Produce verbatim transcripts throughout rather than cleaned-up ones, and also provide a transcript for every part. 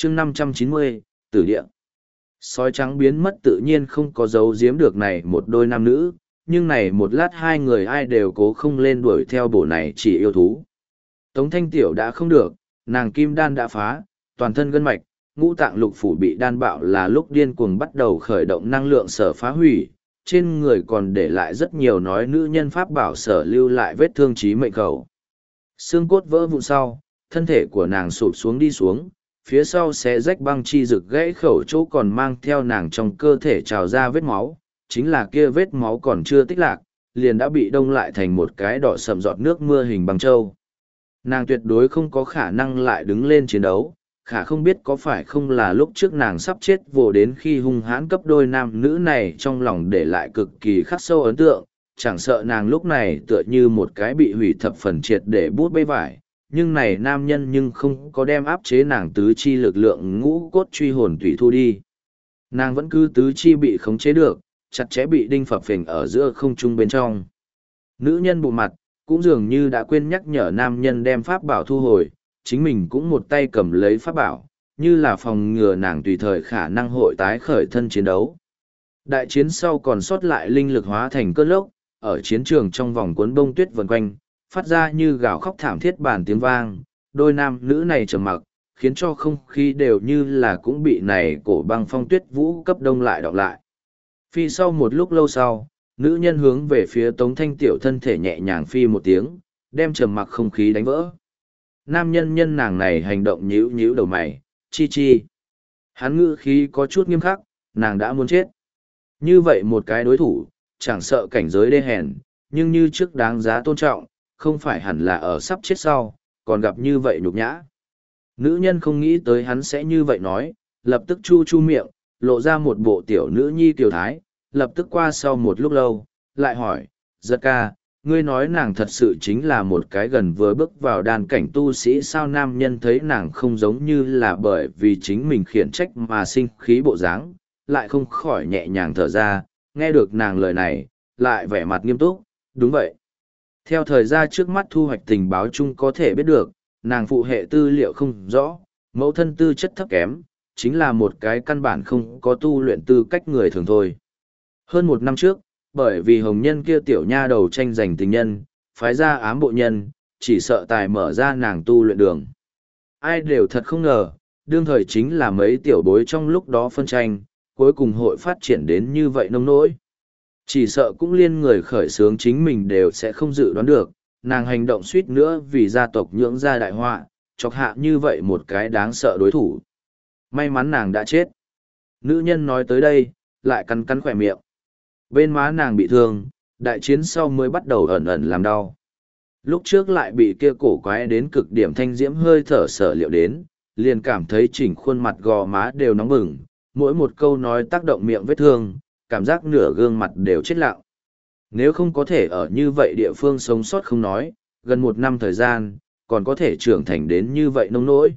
chương năm trăm chín mươi, Tử địa. Sói trắng biến mất tự nhiên không có dấu giếm được này một đôi nam nữ, nhưng này một lát hai người ai đều cố không lên đuổi theo bổ này chỉ yêu thú. Tống Thanh Tiểu đã không được, nàng kim đan đã phá, toàn thân gân mạch, ngũ tạng lục phủ bị đan bạo là lúc điên cuồng bắt đầu khởi động năng lượng sở phá hủy, trên người còn để lại rất nhiều nói nữ nhân pháp bảo sở lưu lại vết thương chí mệnh khẩu. Xương cốt vỡ vụn sau, thân thể của nàng sụp xuống đi xuống, phía sau sẽ rách băng chi rực gãy khẩu chỗ còn mang theo nàng trong cơ thể trào ra vết máu, chính là kia vết máu còn chưa tích lạc, liền đã bị đông lại thành một cái đỏ sậm giọt nước mưa hình băng châu. Nàng tuyệt đối không có khả năng lại đứng lên chiến đấu, khả không biết có phải không là lúc trước nàng sắp chết vồ đến khi hung hãn cấp đôi nam nữ này trong lòng để lại cực kỳ khắc sâu ấn tượng, chẳng sợ nàng lúc này tựa như một cái bị hủy thập phần triệt để bút bê vải, nhưng này nam nhân nhưng không có đem áp chế nàng tứ chi lực lượng ngũ cốt truy hồn tùy thu đi. Nàng vẫn cứ tứ chi bị khống chế được, chặt chẽ bị đinh phập phình ở giữa không trung bên trong. Nữ nhân bộ mặt, cũng dường như đã quên nhắc nhở nam nhân đem pháp bảo thu hồi, chính mình cũng một tay cầm lấy pháp bảo, như là phòng ngừa nàng tùy thời khả năng hội tái khởi thân chiến đấu. Đại chiến sau còn sót lại linh lực hóa thành cơn lốc, ở chiến trường trong vòng cuốn bông tuyết vần quanh, phát ra như gào khóc thảm thiết bản tiếng vang, đôi nam nữ này trầm mặc, khiến cho không khí đều như là cũng bị này cổ băng phong tuyết vũ cấp đông lại đọc lại. Phi sau một lúc lâu sau, nữ nhân hướng về phía Tống Thanh Tiểu thân thể nhẹ nhàng phi một tiếng, đem trầm mặc không khí đánh vỡ. Nam nhân nhân nàng này hành động nhíu nhíu đầu mày, chi chi. Hắn ngữ khí có chút nghiêm khắc, nàng đã muốn chết. Như vậy một cái đối thủ, chẳng sợ cảnh giới đê hèn, nhưng như trước đáng giá tôn trọng, không phải hẳn là ở sắp chết sau, còn gặp như vậy nhục nhã. Nữ nhân không nghĩ tới hắn sẽ như vậy nói, lập tức chu chu miệng, lộ ra một bộ tiểu nữ nhi kiều thái, lập tức qua sau một lúc lâu, lại hỏi, giật ca, ngươi nói nàng thật sự chính là một cái gần vừa bước vào đàn cảnh tu sĩ sao? Nam nhân thấy nàng không giống như là bởi vì chính mình khiển trách mà sinh khí bộ dáng, lại không khỏi nhẹ nhàng thở ra, nghe được nàng lời này, lại vẻ mặt nghiêm túc, đúng vậy. Theo thời gian trước mắt thu hoạch tình báo chung có thể biết được, nàng phụ hệ tư liệu không rõ, mẫu thân tư chất thấp kém, chính là một cái căn bản không có tu luyện tư cách người thường thôi. Hơn một năm trước, bởi vì hồng nhân kia tiểu nha đầu tranh giành tình nhân, phái ra ám bộ nhân, chỉ sợ tài mở ra nàng tu luyện đường. Ai đều thật không ngờ, đương thời chính là mấy tiểu bối trong lúc đó phân tranh, cuối cùng hội phát triển đến như vậy nông nỗi. Chỉ sợ cũng liên người khởi xướng chính mình đều sẽ không dự đoán được, nàng hành động suýt nữa vì gia tộc nhưỡng ra đại họa, chọc hạ như vậy một cái đáng sợ đối thủ. May mắn nàng đã chết. Nữ nhân nói tới đây, lại cắn cắn khỏe miệng. Bên má nàng bị thương, đại chiến sau mới bắt đầu ẩn ẩn làm đau. Lúc trước lại bị kia cổ quái đến cực điểm thanh diễm hơi thở sở liệu đến, liền cảm thấy chỉnh khuôn mặt gò má đều nóng bừng, mỗi một câu nói tác động miệng vết thương, cảm giác nửa gương mặt đều chết lặng. Nếu không có thể ở như vậy địa phương sống sót không nói, gần một năm thời gian, còn có thể trưởng thành đến như vậy nông nỗi.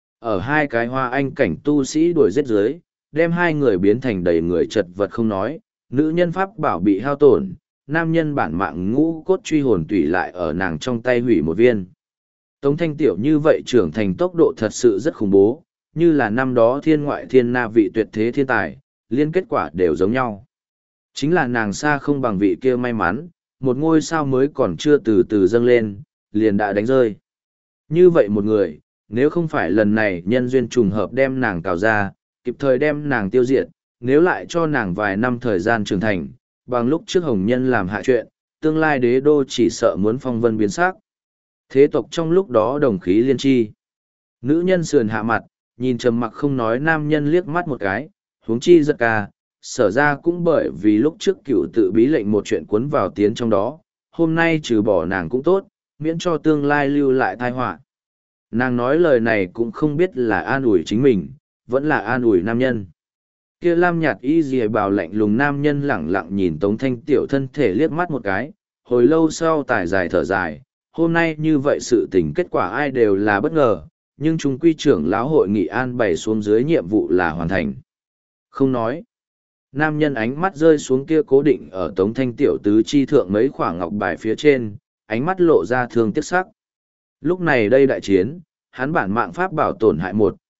Ở hai cái hoa anh cảnh tu sĩ đuổi giết dưới, đem hai người biến thành đầy người chật vật không nói, nữ nhân pháp bảo bị hao tổn, nam nhân bản mạng ngũ cốt truy hồn tùy lại ở nàng trong tay hủy một viên. Tống Thanh Tiểu như vậy trưởng thành tốc độ thật sự rất khủng bố, như là năm đó thiên ngoại thiên na vị tuyệt thế thiên tài, liên kết quả đều giống nhau. Chính là nàng xa không bằng vị kia may mắn, một ngôi sao mới còn chưa từ từ dâng lên, liền đã đánh rơi. Như vậy một người, nếu không phải lần này nhân duyên trùng hợp đem nàng cào ra, kịp thời đem nàng tiêu diệt, nếu lại cho nàng vài năm thời gian trưởng thành, bằng lúc trước hồng nhân làm hạ chuyện, tương lai đế đô chỉ sợ muốn phong vân biến sắc. Thế tộc trong lúc đó đồng khí liên chi. Nữ nhân sườn hạ mặt, nhìn trầm mặc không nói nam nhân liếc mắt một cái, huống chi giật ca, sở ra cũng bởi vì lúc trước cựu tự bí lệnh một chuyện cuốn vào tiến trong đó, hôm nay trừ bỏ nàng cũng tốt, miễn cho tương lai lưu lại tai họa. Nàng nói lời này cũng không biết là an ủi chính mình, vẫn là an ủi nam nhân. Kia lam nhạt y dì bào lạnh lùng nam nhân lẳng lặng nhìn Tống Thanh Tiểu thân thể liếc mắt một cái, hồi lâu sau tải dài thở dài, hôm nay như vậy sự tình kết quả ai đều là bất ngờ, nhưng chúng quy trưởng lão hội nghị an bày xuống dưới nhiệm vụ là hoàn thành. Không nói. Nam nhân ánh mắt rơi xuống kia cố định ở Tống Thanh Tiểu tứ chi thượng mấy khoảng ngọc bài phía trên, ánh mắt lộ ra thương tiếc sắc. Lúc này đây đại chiến, hắn bản mạng pháp bảo tổn hại một,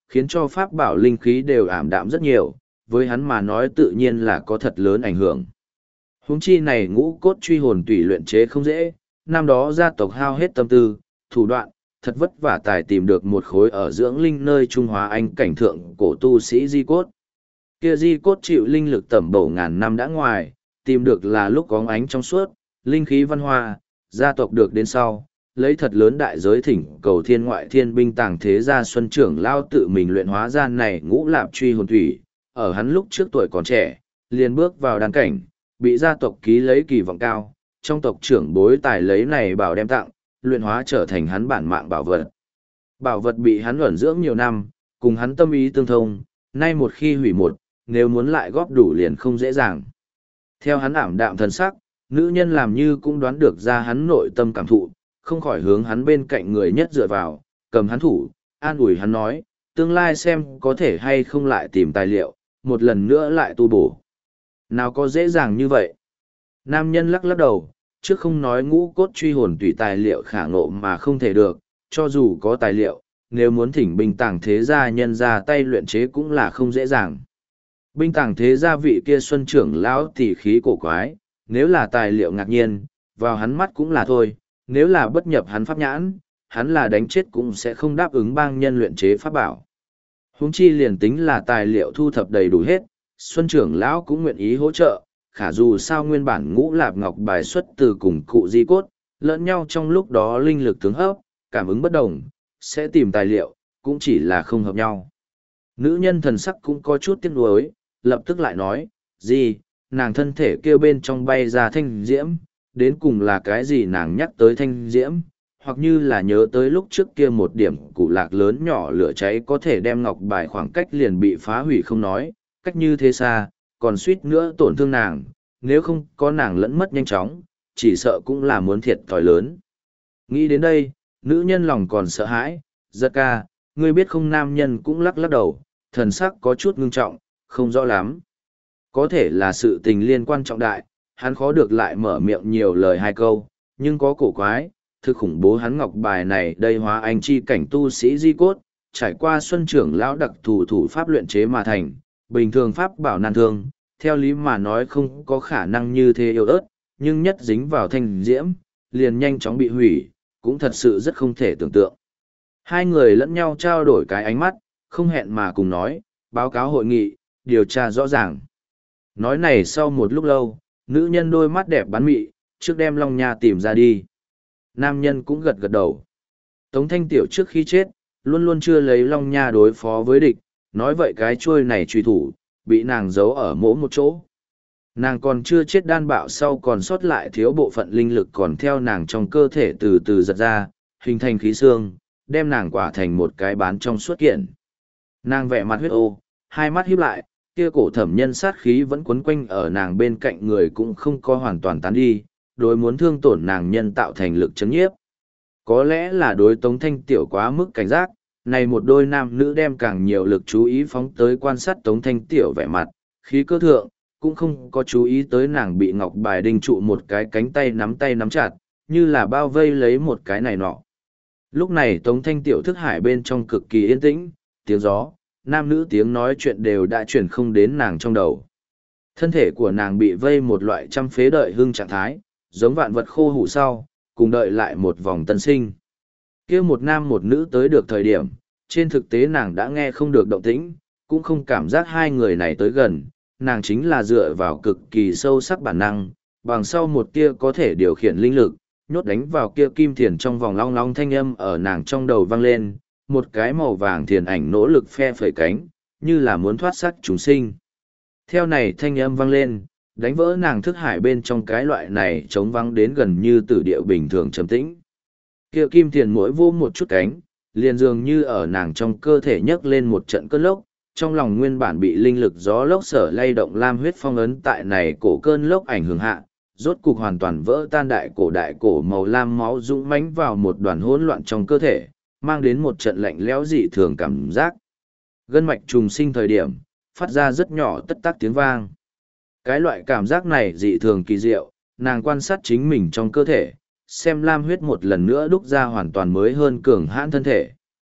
khiến cho pháp bảo linh khí đều ảm đạm rất nhiều, với hắn mà nói tự nhiên là có thật lớn ảnh hưởng. Huống chi này ngũ cốt truy hồn tùy luyện chế không dễ, năm đó gia tộc hao hết tâm tư, thủ đoạn, thật vất vả tài tìm được một khối ở dưỡng linh nơi Trung Hóa Anh cảnh thượng cổ tu sĩ di cốt. Kia di cốt chịu linh lực tẩm bổ ngàn năm đã ngoài, tìm được là lúc có ánh trong suốt, linh khí văn hoa, gia tộc được đến sau, lấy thật lớn đại giới thỉnh cầu thiên ngoại thiên binh tàng thế gia xuân trưởng lao tự mình luyện hóa ra này ngũ lạp truy hồn thủy, ở hắn lúc trước tuổi còn trẻ, liền bước vào đan cảnh, bị gia tộc ký lấy kỳ vọng cao, trong tộc trưởng bối tài lấy này bảo đem tặng, luyện hóa trở thành hắn bản mạng bảo vật. Bảo vật bị hắn ẩn dưỡng nhiều năm, cùng hắn tâm ý tương thông, nay một khi hủy một, nếu muốn lại góp đủ liền không dễ dàng. Theo hắn ảm đạm thần sắc, nữ nhân làm như cũng đoán được ra hắn nội tâm cảm thụ, không khỏi hướng hắn bên cạnh người nhất dựa vào, cầm hắn thủ, an ủi hắn nói, tương lai xem có thể hay không lại tìm tài liệu, một lần nữa lại tu bổ. Nào có dễ dàng như vậy? Nam nhân lắc lắc đầu, trước không nói ngũ cốt truy hồn tùy tài liệu khả ngộ mà không thể được, cho dù có tài liệu, nếu muốn thỉnh binh tàng thế gia nhân ra tay luyện chế cũng là không dễ dàng. Binh tàng thế gia vị kia xuân trưởng lão tỉ khí cổ quái, nếu là tài liệu ngạc nhiên, vào hắn mắt cũng là thôi, nếu là bất nhập hắn pháp nhãn, hắn là đánh chết cũng sẽ không đáp ứng bang nhân luyện chế pháp bảo. Huống chi liền tính là tài liệu thu thập đầy đủ hết, xuân trưởng lão cũng nguyện ý hỗ trợ, khả dù sao nguyên bản ngũ lạp ngọc bài xuất từ cùng cụ di cốt, lẫn nhau trong lúc đó linh lực tướng hấp, cảm ứng bất đồng, sẽ tìm tài liệu, cũng chỉ là không hợp nhau. Nữ nhân thần sắc cũng có chút tiếc nuối, lập tức lại nói, gì, nàng thân thể kêu bên trong bay ra thanh diễm, đến cùng là cái gì nàng nhắc tới thanh diễm, hoặc như là nhớ tới lúc trước kia một điểm cụ lạc lớn nhỏ lửa cháy có thể đem ngọc bài khoảng cách liền bị phá hủy không nói, cách như thế xa, còn suýt nữa tổn thương nàng, nếu không có nàng lẫn mất nhanh chóng, chỉ sợ cũng là muốn thiệt thòi lớn. Nghĩ đến đây, nữ nhân lòng còn sợ hãi, giật ca, ngươi biết không, nam nhân cũng lắc lắc đầu, thần sắc có chút ngưng trọng, không rõ lắm. Có thể là sự tình liên quan trọng đại, hắn khó được lại mở miệng nhiều lời hai câu, nhưng có cổ quái, thực khủng bố hắn ngọc bài này đây hóa anh chi cảnh tu sĩ di cốt, trải qua xuân trưởng lão đặc thù thủ pháp luyện chế mà thành, bình thường pháp bảo nan thương, theo lý mà nói không có khả năng như thế yếu ớt, nhưng nhất dính vào thanh diễm, liền nhanh chóng bị hủy, cũng thật sự rất không thể tưởng tượng. Hai người lẫn nhau trao đổi cái ánh mắt, không hẹn mà cùng nói, báo cáo hội nghị, điều tra rõ ràng. Nói này sau một lúc lâu, nữ nhân đôi mắt đẹp bán mị, trước đem Long Nha tìm ra đi. Nam nhân cũng gật gật đầu. Tống Thanh Tiểu trước khi chết, luôn luôn chưa lấy Long Nha đối phó với địch, nói vậy cái chuôi này truy thủ, bị nàng giấu ở mỗi một chỗ. Nàng còn chưa chết đan bạo sau còn sót lại thiếu bộ phận linh lực còn theo nàng trong cơ thể từ từ giật ra, hình thành khí xương, đem nàng quả thành một cái bán trong suốt kiện. Nàng vẻ mặt huyết ô, hai mắt híp lại, kia cổ thẩm nhân sát khí vẫn quấn quanh ở nàng bên cạnh người cũng không có hoàn toàn tán đi, đối muốn thương tổn nàng nhân tạo thành lực chấn nhiếp. Có lẽ là đối Tống Thanh Tiểu quá mức cảnh giác, này một đôi nam nữ đem càng nhiều lực chú ý phóng tới quan sát Tống Thanh Tiểu vẻ mặt, khí cơ thượng, cũng không có chú ý tới nàng bị ngọc bài đinh trụ một cái cánh tay nắm tay nắm chặt, như là bao vây lấy một cái này nọ. Lúc này Tống Thanh Tiểu thức hải bên trong cực kỳ yên tĩnh, tiếng gió, nam nữ tiếng nói chuyện đều đã chuyển không đến nàng trong đầu. Thân thể của nàng bị vây một loại trăm phế đợi hưng trạng thái, giống vạn vật khô hủ sau, cùng đợi lại một vòng tân sinh. Kia một nam một nữ tới được thời điểm, trên thực tế nàng đã nghe không được động tĩnh, cũng không cảm giác hai người này tới gần, nàng chính là dựa vào cực kỳ sâu sắc bản năng, bằng sau một tia có thể điều khiển linh lực, nhốt đánh vào kia kim thiền trong vòng long long thanh âm ở nàng trong đầu vang lên, một cái màu vàng thiền ảnh nỗ lực phe phẩy cánh, như là muốn thoát xác chúng sinh. Theo này thanh âm vang lên, đánh vỡ nàng thức hải bên trong cái loại này trống vắng đến gần như tử địa bình thường trầm tĩnh. Kia kim thiền mỗi vô một chút cánh, liền dường như ở nàng trong cơ thể nhấc lên một trận cơn lốc, trong lòng nguyên bản bị linh lực gió lốc sở lay động lam huyết phong ấn tại này cổ cơn lốc ảnh hưởng hạ, rốt cục hoàn toàn vỡ tan, đại cổ đại cổ màu lam máu dũng mãnh vào một đoàn hỗn loạn trong cơ thể, mang đến một trận lạnh lẽo dị thường cảm giác. Gân mạch trùng sinh thời điểm, phát ra rất nhỏ tất tắc tiếng vang. Cái loại cảm giác này dị thường kỳ diệu, nàng quan sát chính mình trong cơ thể, xem lam huyết một lần nữa đúc ra hoàn toàn mới hơn cường hãn thân thể.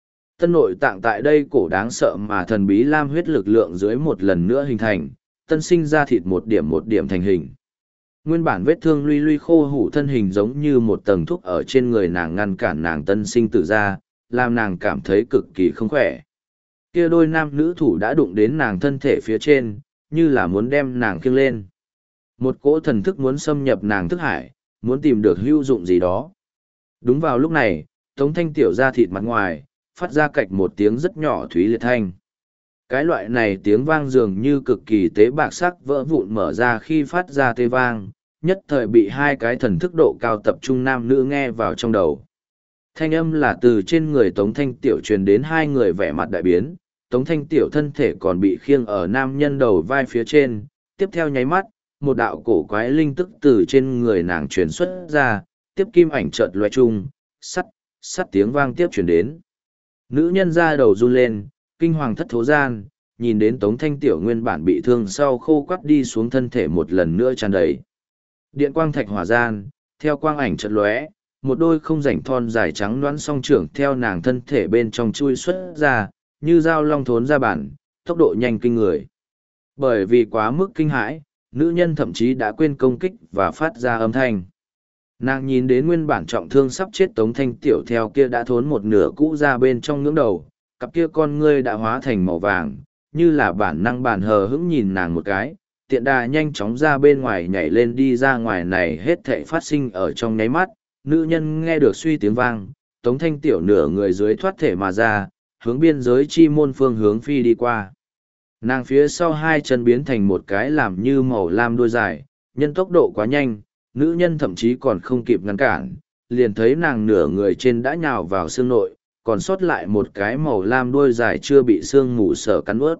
Tân nội tạng tại đây cổ đáng sợ mà thần bí lam huyết lực lượng dưới một lần nữa hình thành, tân sinh ra thịt một điểm một điểm thành hình. Nguyên bản vết thương luy luy khô hủ thân hình giống như một tầng thuốc ở trên người nàng ngăn cản nàng tân sinh tử ra, làm nàng cảm thấy cực kỳ không khỏe. Kia đôi nam nữ thủ đã đụng đến nàng thân thể phía trên, như là muốn đem nàng khiêng lên. Một cỗ thần thức muốn xâm nhập nàng thức hải, muốn tìm được hữu dụng gì đó. Đúng vào lúc này, Tống Thanh Tiểu ra thịt mặt ngoài, phát ra cạch một tiếng rất nhỏ thúy liệt thanh. Cái loại này tiếng vang dường như cực kỳ tế bạc sắc vỡ vụn mở ra khi phát ra tê vang, nhất thời bị hai cái thần thức độ cao tập trung nam nữ nghe vào trong đầu. Thanh âm là từ trên người Tống Thanh Tiểu truyền đến hai người vẻ mặt đại biến, Tống Thanh Tiểu thân thể còn bị khiêng ở nam nhân đầu vai phía trên, tiếp theo nháy mắt, một đạo cổ quái linh tức từ trên người nàng truyền xuất ra, tiếp kim ảnh chợt loe chung, sắt, sắt tiếng vang tiếp truyền đến. Nữ nhân ra đầu run lên, kinh hoàng thất thố gian, nhìn đến Tống Thanh Tiểu nguyên bản bị thương sau khô quắt đi xuống thân thể một lần nữa tràn đầy. Điện quang thạch hỏa gian, theo quang ảnh chợt lóe, một đôi không rảnh thon dài trắng đoán song trưởng theo nàng thân thể bên trong chui xuất ra, như dao long thốn ra bản, tốc độ nhanh kinh người. Bởi vì quá mức kinh hãi, nữ nhân thậm chí đã quên công kích và phát ra âm thanh. Nàng nhìn đến nguyên bản trọng thương sắp chết Tống Thanh Tiểu theo kia đã thốn một nửa cũ ra bên trong ngưỡng đầu, cặp kia con ngươi đã hóa thành màu vàng, như là bản năng bản hờ hững nhìn nàng một cái, tiện đà nhanh chóng ra bên ngoài nhảy lên đi ra ngoài này hết thảy phát sinh ở trong nháy mắt, nữ nhân nghe được suy tiếng vang, Tống Thanh Tiểu nửa người dưới thoát thể mà ra, hướng biên giới chi môn phương hướng phi đi qua. Nàng phía sau hai chân biến thành một cái làm như màu lam đuôi dài, nhân tốc độ quá nhanh, nữ nhân thậm chí còn không kịp ngăn cản, liền thấy nàng nửa người trên đã nhào vào xương nội, còn sót lại một cái màu lam đuôi dài chưa bị xương mù sở cắn ướt.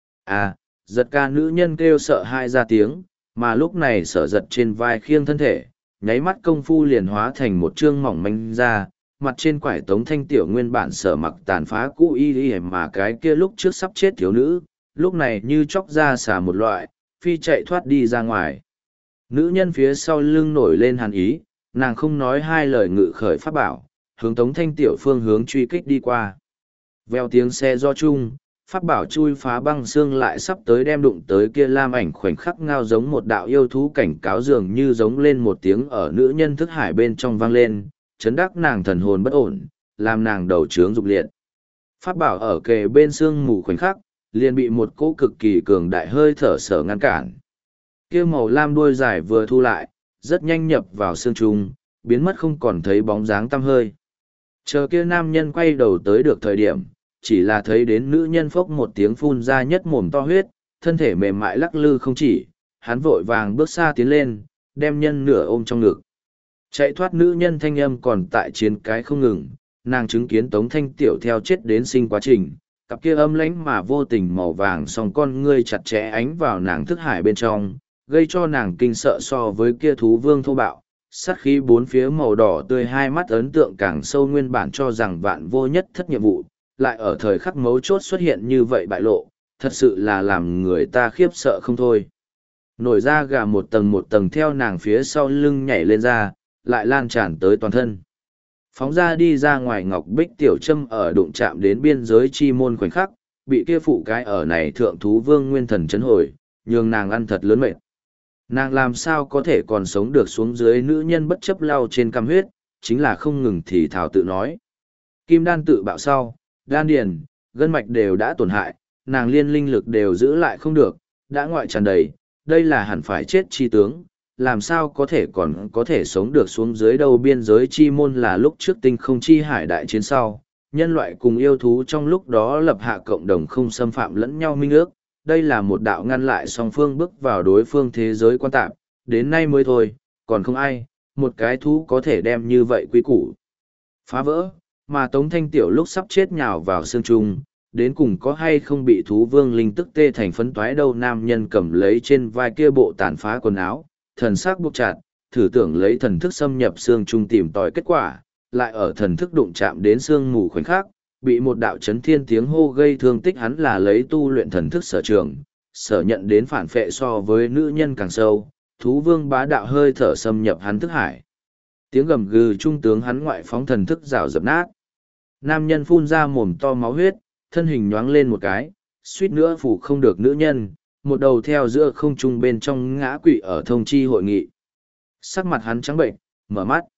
À, giật ca nữ nhân kêu sợ hai ra tiếng, mà lúc này sở giật trên vai khiêng thân thể, nháy mắt công phu liền hóa thành một trương mỏng manh ra, mặt trên quải Tống Thanh Tiểu nguyên bản sở mặc tàn phá cũ y y mà cái kia lúc trước sắp chết thiếu nữ, lúc này như chóc ra xả một loại, phi chạy thoát đi ra ngoài. Nữ nhân phía sau lưng nổi lên hàn ý, nàng không nói hai lời ngự khởi pháp bảo, hướng Tống Thanh Tiểu phương hướng truy kích đi qua. Vèo tiếng xe do chung, pháp bảo chui phá băng xương lại sắp tới đem đụng tới kia lam ảnh khoảnh khắc ngao giống một đạo yêu thú cảnh cáo dường như giống lên một tiếng ở nữ nhân thức hải bên trong vang lên, chấn đắc nàng thần hồn bất ổn, làm nàng đầu trướng dục liệt. Pháp bảo ở kề bên xương mù khoảnh khắc, liền bị một cỗ cực kỳ cường đại hơi thở sở ngăn cản. Kia màu lam đuôi dài vừa thu lại, rất nhanh nhập vào xương trùng, biến mất không còn thấy bóng dáng tăm hơi. Chờ kia nam nhân quay đầu tới được thời điểm, chỉ là thấy đến nữ nhân phốc một tiếng phun ra nhất mồm to huyết, thân thể mềm mại lắc lư không chỉ, hắn vội vàng bước xa tiến lên, đem nhân nửa ôm trong ngực. Chạy thoát nữ nhân thanh âm còn tại chiến cái không ngừng, nàng chứng kiến Tống Thanh Tiểu theo chết đến sinh quá trình, cặp kia âm lãnh mà vô tình màu vàng song con ngươi chặt chẽ ánh vào nàng thức hải bên trong, gây cho nàng kinh sợ so với kia thú vương thô bạo, sát khí bốn phía màu đỏ tươi hai mắt ấn tượng càng sâu nguyên bản cho rằng vạn vô nhất thất nhiệm vụ, lại ở thời khắc mấu chốt xuất hiện như vậy bại lộ, thật sự là làm người ta khiếp sợ không thôi. Nổi da gà một tầng một tầng theo nàng phía sau lưng nhảy lên ra, lại lan tràn tới toàn thân. Phóng ra đi ra ngoài ngọc bích tiểu châm ở đụng chạm đến biên giới chi môn khoảnh khắc, bị kia phụ cái ở này thượng thú vương nguyên thần chấn hồi, nhường nàng ăn thật lớn mệt. Nàng làm sao có thể còn sống được xuống dưới nữ nhân bất chấp lau trên cam huyết, chính là không ngừng thì thảo tự nói. Kim đan tự bạo sau, đan điền, gân mạch đều đã tổn hại, nàng liên linh lực đều giữ lại không được, đã ngoại tràn đầy, đây là hẳn phải chết chi tướng, làm sao có thể còn có thể sống được xuống dưới đâu. Biên giới chi môn là lúc trước tinh không chi hải đại chiến sau, nhân loại cùng yêu thú trong lúc đó lập hạ cộng đồng không xâm phạm lẫn nhau minh ước, đây là một đạo ngăn lại song phương bước vào đối phương thế giới quan tạp, đến nay mới thôi, còn không ai, một cái thú có thể đem như vậy quy củ phá vỡ, mà Tống Thanh Tiểu lúc sắp chết nhào vào xương trung, đến cùng có hay không bị thú vương linh tức tê thành phấn toái đâu. Nam nhân cầm lấy trên vai kia bộ tàn phá quần áo, thần sắc buộc chặt, thử tưởng lấy thần thức xâm nhập xương trung tìm tòi kết quả, lại ở thần thức đụng chạm đến xương mù khoảnh khắc, bị một đạo chấn thiên tiếng hô gây thương tích. Hắn là lấy tu luyện thần thức sở trường, sở nhận đến phản phệ so với nữ nhân càng sâu, thú vương bá đạo hơi thở xâm nhập hắn thức hải. Tiếng gầm gừ trung tướng hắn ngoại phóng thần thức rào dập nát. Nam nhân phun ra mồm to máu huyết, thân hình nhoáng lên một cái, suýt nữa phủ không được nữ nhân, một đầu theo giữa không trung bên trong ngã quỵ ở thông chi hội nghị. Sắc mặt hắn trắng bệnh, mở mắt.